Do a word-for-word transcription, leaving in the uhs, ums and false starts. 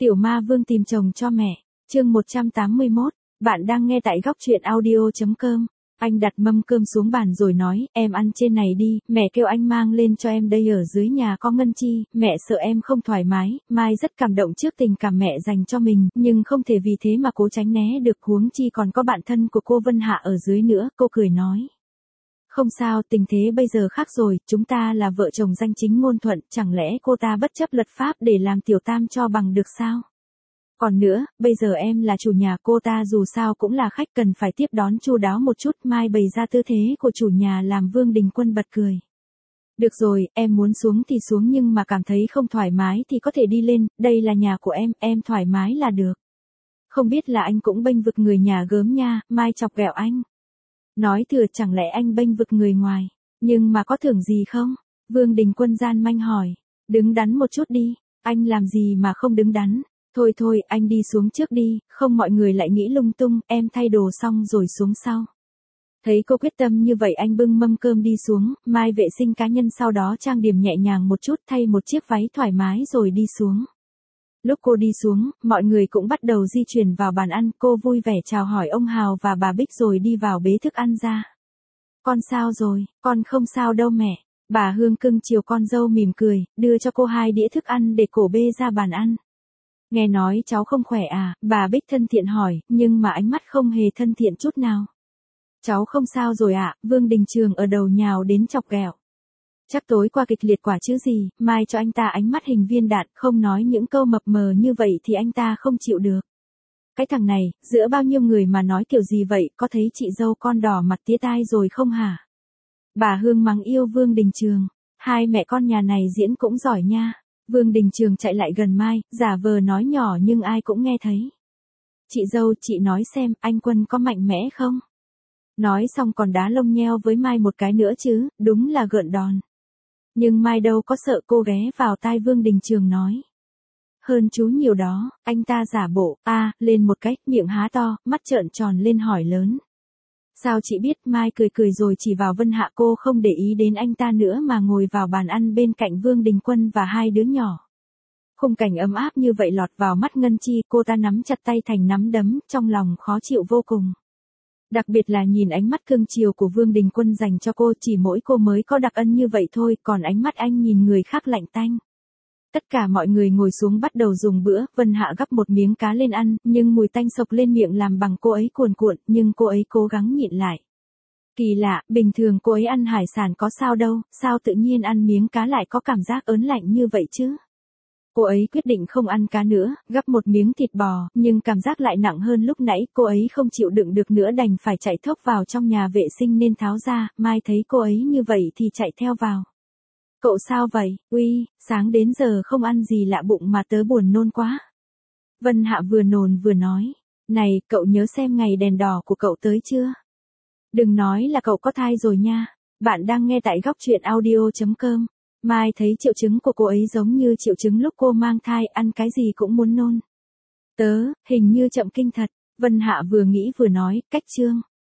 Tiểu ma vương tìm chồng cho mẹ, chương một trăm tám mươi mốt, bạn đang nghe tại góc truyện audio.com. Anh đặt mâm cơm xuống bàn rồi nói, em ăn trên này đi, mẹ kêu anh mang lên cho em đây, ở dưới nhà có Ngân Chi, mẹ sợ em không thoải mái. Mai rất cảm động trước tình cảm mẹ dành cho mình, nhưng không thể vì thế mà cố tránh né được, huống chi còn có bạn thân của cô Vân Hạ ở dưới nữa. Cô cười nói, không sao, tình thế bây giờ khác rồi, chúng ta là vợ chồng danh chính ngôn thuận, chẳng lẽ cô ta bất chấp luật pháp để làm tiểu tam cho bằng được sao? Còn nữa, bây giờ em là chủ nhà, cô ta dù sao cũng là khách, cần phải tiếp đón chu đáo một chút. Mai bày ra tư thế của chủ nhà làm Vương Đình Quân bật cười. Được rồi, em muốn xuống thì xuống, nhưng mà cảm thấy không thoải mái thì có thể đi lên, đây là nhà của em, em thoải mái là được. Không biết là anh cũng bênh vực người nhà gớm nha. Mai chọc ghẹo anh. Nói thừa, chẳng lẽ anh bênh vực người ngoài, nhưng mà có thưởng gì không? Vương Đình Quân gian manh hỏi. Đứng đắn một chút đi, anh làm gì mà không đứng đắn. Thôi thôi, anh đi xuống trước đi, không mọi người lại nghĩ lung tung, em thay đồ xong rồi xuống sau. Thấy cô quyết tâm như vậy, anh bưng mâm cơm đi xuống. Mai vệ sinh cá nhân, sau đó trang điểm nhẹ nhàng một chút, thay một chiếc váy thoải mái rồi đi xuống. Lúc cô đi xuống, mọi người cũng bắt đầu di chuyển vào bàn ăn. Cô vui vẻ chào hỏi ông Hào và bà Bích rồi đi vào bế thức ăn ra. Con sao rồi? Con không sao đâu mẹ. Bà Hương cưng chiều con dâu mỉm cười, đưa cho cô hai đĩa thức ăn để cổ bê ra bàn ăn. Nghe nói cháu không khỏe à? Bà Bích thân thiện hỏi, nhưng mà ánh mắt không hề thân thiện chút nào. Cháu không sao rồi ạ. Vương Đình Trường ở đầu nhào đến chọc ghẹo. Chắc tối qua kịch liệt quả chứ gì. Mai cho anh ta ánh mắt hình viên đạn, không nói những câu mập mờ như vậy thì anh ta không chịu được. Cái thằng này, giữa bao nhiêu người mà nói kiểu gì vậy, có thấy chị dâu con đỏ mặt tía tai rồi không hả? Bà Hương mắng yêu Vương Đình Trường. Hai mẹ con nhà này diễn cũng giỏi nha. Vương Đình Trường chạy lại gần Mai, giả vờ nói nhỏ nhưng ai cũng nghe thấy. Chị dâu, chị nói xem, anh Quân có mạnh mẽ không? Nói xong còn đá lông nheo với Mai một cái nữa chứ, đúng là gợn đòn. Nhưng Mai đâu có sợ, cô ghé vào tai Vương Đình Trường nói. Hơn chú nhiều đó. Anh ta giả bộ, a à, lên một cách, miệng há to, mắt trợn tròn lên hỏi lớn. Sao chị biết? Mai cười cười rồi chỉ vào Vân Hạ. Cô không để ý đến anh ta nữa mà ngồi vào bàn ăn bên cạnh Vương Đình Quân và hai đứa nhỏ. Khung cảnh ấm áp như vậy lọt vào mắt Ngân Chi, cô ta nắm chặt tay thành nắm đấm, trong lòng khó chịu vô cùng. Đặc biệt là nhìn ánh mắt cưng chiều của Vương Đình Quân dành cho cô, chỉ mỗi cô mới có đặc ân như vậy thôi, còn ánh mắt anh nhìn người khác lạnh tanh. Tất cả mọi người ngồi xuống bắt đầu dùng bữa. Vân Hạ gắp một miếng cá lên ăn, nhưng mùi tanh sộc lên miệng làm bằng cô ấy cuồn cuộn, nhưng cô ấy cố gắng nhịn lại. Kỳ lạ, bình thường cô ấy ăn hải sản có sao đâu, sao tự nhiên ăn miếng cá lại có cảm giác ớn lạnh như vậy chứ? Cô ấy quyết định không ăn cá nữa, gắp một miếng thịt bò, nhưng cảm giác lại nặng hơn lúc nãy. Cô ấy không chịu đựng được nữa, đành phải chạy thốc vào trong nhà vệ sinh nên tháo ra. Mai thấy cô ấy như vậy thì chạy theo vào. Cậu sao vậy? Uy, sáng đến giờ không ăn gì lạ bụng mà tớ buồn nôn quá. Vân Hạ vừa nôn vừa nói. Này, cậu nhớ xem ngày đèn đỏ của cậu tới chưa? Đừng nói là cậu có thai rồi nha. Bạn đang nghe tại góc truyện audio.com. Mai thấy triệu chứng của cô ấy giống như triệu chứng lúc cô mang thai, ăn cái gì cũng muốn nôn. Tớ, hình như chậm kinh thật. Vân Hạ vừa nghĩ vừa nói, cách chương.